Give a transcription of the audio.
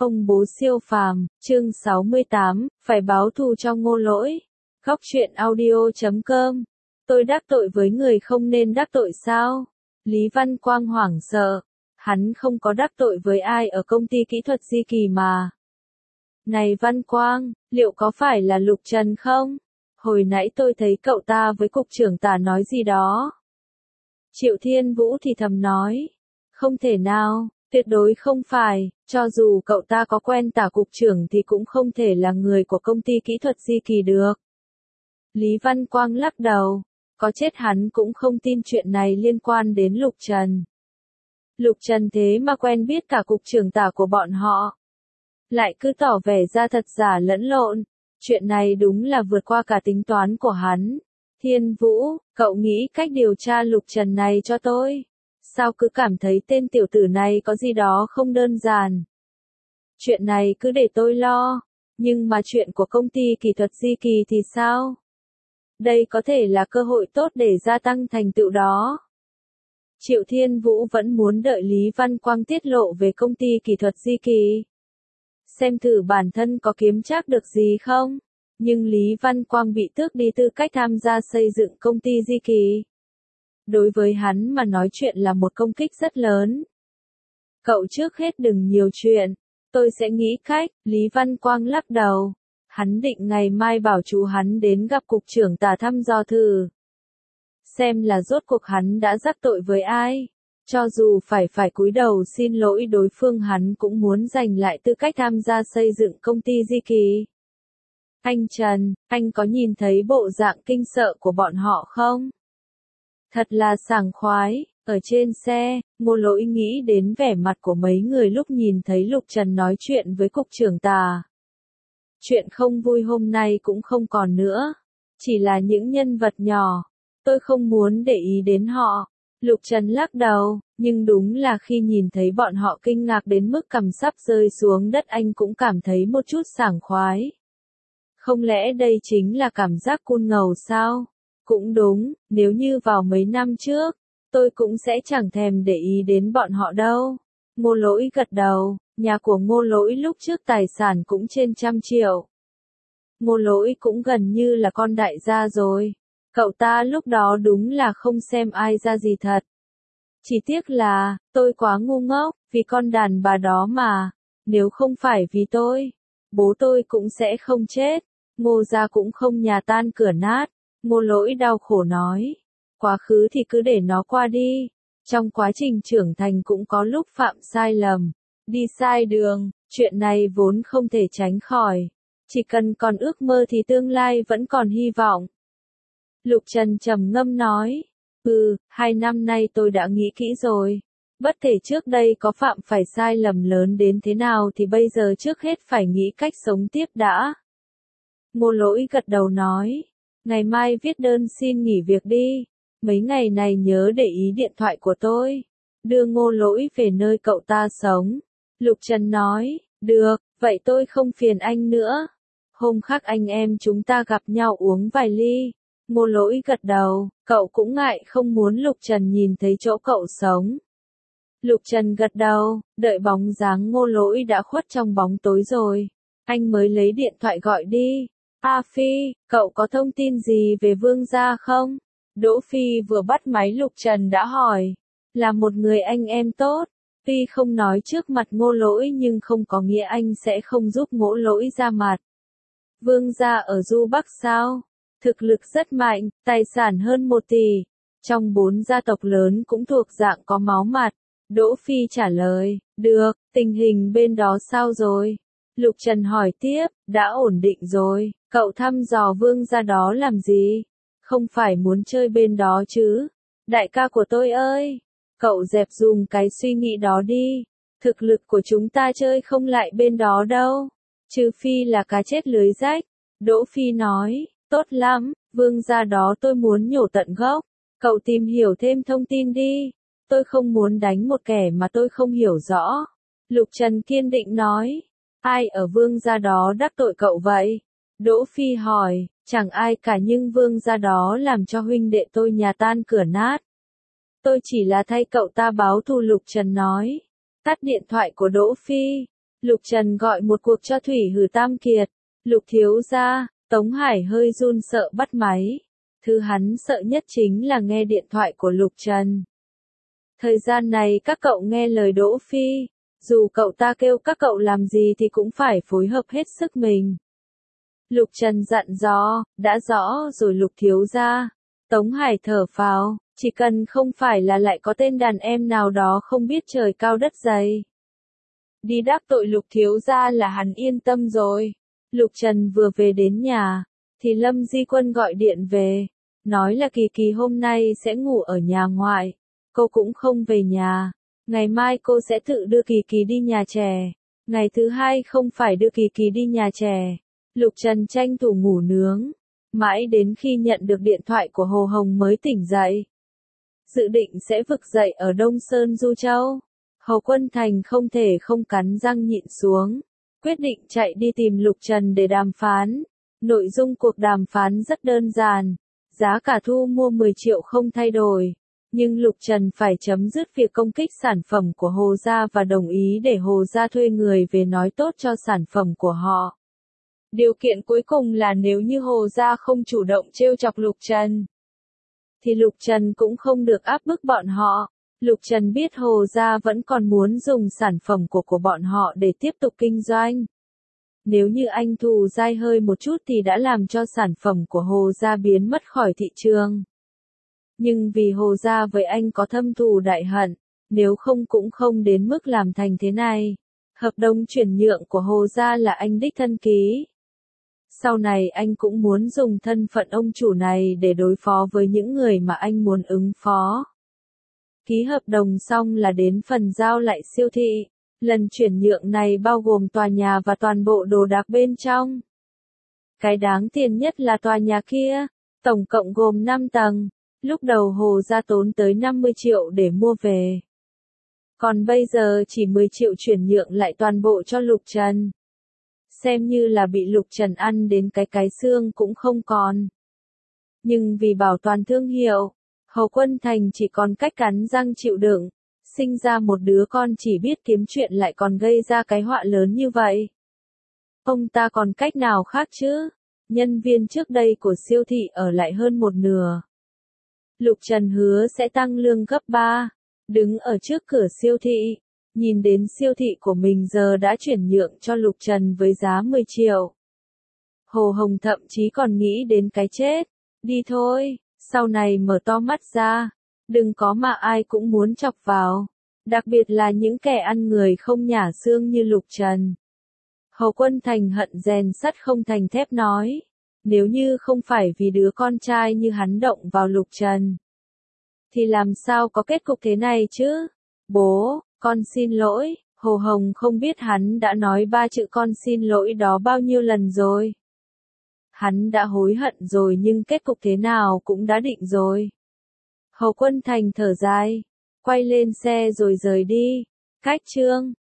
Ông bố siêu phàm, chương 68, phải báo thù cho Ngô Lỗi. Góc truyện audio.com. Tôi đắc tội với người không nên đắc tội sao? Lý Văn Quang hoảng sợ. Hắn không có đắc tội với ai ở công ty kỹ thuật Di Kỳ mà. Này Văn Quang, liệu có phải là Lục Trần không? Hồi nãy tôi thấy cậu ta với cục trưởng Tả nói gì đó. Triệu Thiên Vũ thì thầm nói. Không thể nào. Tuyệt đối không phải, cho dù cậu ta có quen Tả cục trưởng thì cũng không thể là người của công ty kỹ thuật Di Kỳ được. Lý Văn Quang lắc đầu, có chết hắn cũng không tin chuyện này liên quan đến Lục Trần. Lục Trần thế mà quen biết cả cục trưởng Tả của bọn họ. Lại cứ tỏ vẻ ra thật giả lẫn lộn, chuyện này đúng là vượt qua cả tính toán của hắn. Thiên Vũ, cậu nghĩ cách điều tra Lục Trần này cho tôi. Sao cứ cảm thấy tên tiểu tử này có gì đó không đơn giản. Chuyện này cứ để tôi lo, nhưng mà chuyện của công ty kỹ thuật Di Kỳ thì sao? Đây có thể là cơ hội tốt để gia tăng thành tựu đó. Triệu Thiên Vũ vẫn muốn đợi Lý Văn Quang tiết lộ về công ty kỹ thuật Di Kỳ. Xem thử bản thân có kiếm trác được gì không? Nhưng Lý Văn Quang bị tước đi tư cách tham gia xây dựng công ty Di Kỳ. Đối với hắn mà nói chuyện là một công kích rất lớn. Cậu trước hết đừng nhiều chuyện, tôi sẽ nghĩ cách, Lý Văn Quang lắc đầu. Hắn định ngày mai bảo chú hắn đến gặp cục trưởng Tả thăm dò thử. Xem là rốt cuộc hắn đã đắc tội với ai. Cho dù phải cúi đầu xin lỗi đối phương hắn cũng muốn giành lại tư cách tham gia xây dựng công ty Di Kỳ. Anh Trần, anh có nhìn thấy bộ dạng kinh sợ của bọn họ không? Thật là sảng khoái, ở trên xe, Ngô Lỗi nghĩ đến vẻ mặt của mấy người lúc nhìn thấy Lục Trần nói chuyện với cục trưởng Tả. Chuyện không vui hôm nay cũng không còn nữa, chỉ là những nhân vật nhỏ, tôi không muốn để ý đến họ. Lục Trần lắc đầu, nhưng đúng là khi nhìn thấy bọn họ kinh ngạc đến mức cằm sắp rơi xuống đất anh cũng cảm thấy một chút sảng khoái. Không lẽ đây chính là cảm giác cool ngầu sao? Cũng đúng, nếu như vào mấy năm trước, tôi cũng sẽ chẳng thèm để ý đến bọn họ đâu. Ngô Lỗi gật đầu, nhà của Ngô Lỗi lúc trước tài sản cũng trên 100 triệu. Ngô Lỗi cũng gần như là con đại gia rồi. Cậu ta lúc đó đúng là không xem ai ra gì thật. Chỉ tiếc là, tôi quá ngu ngốc, vì con đàn bà đó mà. Nếu không phải vì tôi, bố tôi cũng sẽ không chết. Ngô gia cũng không nhà tan cửa nát. Ngô Lỗi đau khổ nói. Quá khứ thì cứ để nó qua đi. Trong quá trình trưởng thành cũng có lúc phạm sai lầm. Đi sai đường, chuyện này vốn không thể tránh khỏi. Chỉ cần còn ước mơ thì tương lai vẫn còn hy vọng. Lục Trần trầm ngâm nói. 2 năm nay tôi đã nghĩ kỹ rồi. Bất kể trước đây có phạm phải sai lầm lớn đến thế nào thì bây giờ trước hết phải nghĩ cách sống tiếp đã. Ngô Lỗi gật đầu nói. Ngày mai viết đơn xin nghỉ việc đi. Mấy ngày này nhớ để ý điện thoại của tôi. Đưa Ngô Lỗi về nơi cậu ta sống. Lục Trần nói. Được, vậy tôi không phiền anh nữa. Hôm khác anh em chúng ta gặp nhau uống vài ly. Ngô Lỗi gật đầu, cậu cũng ngại không muốn Lục Trần nhìn thấy chỗ cậu sống. Lục Trần gật đầu, đợi bóng dáng Ngô Lỗi đã khuất trong bóng tối rồi. Anh mới lấy điện thoại gọi đi. A Phi, cậu có thông tin gì về Vương gia không? Đỗ Phi vừa bắt máy Lục Trần đã hỏi. Là một người anh em tốt. Phi không nói trước mặt Ngô Lỗi nhưng không có nghĩa anh sẽ không giúp Ngô Lỗi ra mặt. Vương gia ở Du Bắc sao? Thực lực rất mạnh, tài sản hơn 1 tỷ. Trong 4 gia tộc lớn cũng thuộc dạng có máu mặt. Đỗ Phi trả lời, được, tình hình bên đó sao rồi? Lục Trần hỏi tiếp, đã ổn định rồi, cậu thăm dò Vương gia đó làm gì? Không phải muốn chơi bên đó chứ? Đại ca của tôi ơi, cậu dẹp dùm cái suy nghĩ đó đi. Thực lực của chúng ta chơi không lại bên đó đâu. Trừ phi là cá chết lưới rách. Đỗ Phi nói. Tốt lắm, Vương gia đó tôi muốn nhổ tận gốc. Cậu tìm hiểu thêm thông tin đi. Tôi không muốn đánh một kẻ mà tôi không hiểu rõ. Lục Trần kiên định nói. Ai ở Vương gia đó đắc tội cậu vậy? Đỗ Phi hỏi. Chẳng ai cả nhưng Vương gia đó làm cho huynh đệ tôi nhà tan cửa nát. Tôi chỉ là thay cậu ta báo thù. Lục Trần nói. Tắt điện thoại của Đỗ Phi. Lục Trần gọi một cuộc cho Thủy Hử Tam Kiệt. Lục thiếu gia, Tống Hải hơi run sợ bắt máy. Thứ hắn sợ nhất chính là nghe điện thoại của Lục Trần. Thời gian này các cậu nghe lời Đỗ Phi, dù cậu ta kêu các cậu làm gì thì cũng phải phối hợp hết sức mình. Lục Trần dặn dò, đã rõ rồi Lục thiếu gia. Tống Hải thở phào, chỉ cần không phải là lại có tên đàn em nào đó không biết trời cao đất dày. Đi đắc tội Lục thiếu gia là hắn yên tâm rồi. Lục Trần vừa về đến nhà, thì Lâm Di Quân gọi điện về, nói là Kỳ Kỳ hôm nay sẽ ngủ ở nhà ngoại, cô cũng không về nhà, ngày mai cô sẽ tự đưa Kỳ Kỳ đi nhà trẻ, ngày thứ hai không phải đưa Kỳ Kỳ đi nhà trẻ. Lục Trần tranh thủ ngủ nướng, mãi đến khi nhận được điện thoại của Hồ Hồng mới tỉnh dậy. Dự định sẽ vực dậy ở Đông Sơn Du Châu. Hồ Quân Thành không thể không cắn răng nhịn xuống, quyết định chạy đi tìm Lục Trần để đàm phán. Nội dung cuộc đàm phán rất đơn giản, giá cả thu mua 10 triệu không thay đổi, nhưng Lục Trần phải chấm dứt việc công kích sản phẩm của Hồ gia và đồng ý để Hồ gia thuê người về nói tốt cho sản phẩm của họ. Điều kiện cuối cùng là nếu như Hồ gia không chủ động trêu chọc Lục Trần, thì Lục Trần cũng không được áp bức bọn họ. Lục Trần biết Hồ gia vẫn còn muốn dùng sản phẩm của bọn họ để tiếp tục kinh doanh. Nếu như anh thù dai hơi một chút thì đã làm cho sản phẩm của Hồ gia biến mất khỏi thị trường. Nhưng vì Hồ gia với anh có thâm thù đại hận, nếu không cũng không đến mức làm thành thế này. Hợp đồng chuyển nhượng của Hồ gia là anh đích thân ký. Sau này anh cũng muốn dùng thân phận ông chủ này để đối phó với những người mà anh muốn ứng phó. Ký hợp đồng xong là đến phần giao lại siêu thị. Lần chuyển nhượng này bao gồm tòa nhà và toàn bộ đồ đạc bên trong. Cái đáng tiền nhất là tòa nhà kia, tổng cộng gồm 5 tầng. Lúc đầu Hồ gia tốn tới 50 triệu để mua về. Còn bây giờ chỉ 10 triệu chuyển nhượng lại toàn bộ cho Lục Trần. Xem như là bị Lục Trần ăn đến cái xương cũng không còn. Nhưng vì bảo toàn thương hiệu, Hồ Quân Thành chỉ còn cách cắn răng chịu đựng. Sinh ra một đứa con chỉ biết kiếm chuyện lại còn gây ra cái họa lớn như vậy. Ông ta còn cách nào khác chứ? Nhân viên trước đây của siêu thị ở lại hơn một nửa. Lục Trần hứa sẽ tăng lương gấp 3. Đứng ở trước cửa siêu thị, nhìn đến siêu thị của mình giờ đã chuyển nhượng cho Lục Trần với giá 10 triệu. Hồ Hồng thậm chí còn nghĩ đến cái chết. Đi thôi, sau này mở to mắt ra. Đừng có mà ai cũng muốn chọc vào. Đặc biệt là những kẻ ăn người không nhả xương như Lục Trần. Hồ Quân Thành hận rèn sắt không thành thép nói. Nếu như không phải vì đứa con trai như hắn động vào Lục Trần, thì làm sao có kết cục thế này chứ? Bố, con xin lỗi. Hồ Hồng không biết hắn đã nói 3 chữ con xin lỗi đó bao nhiêu lần rồi. Hắn đã hối hận rồi nhưng kết cục thế nào cũng đã định rồi. Hồ Quân Thành thở dài, quay lên xe rồi rời đi. Cách chương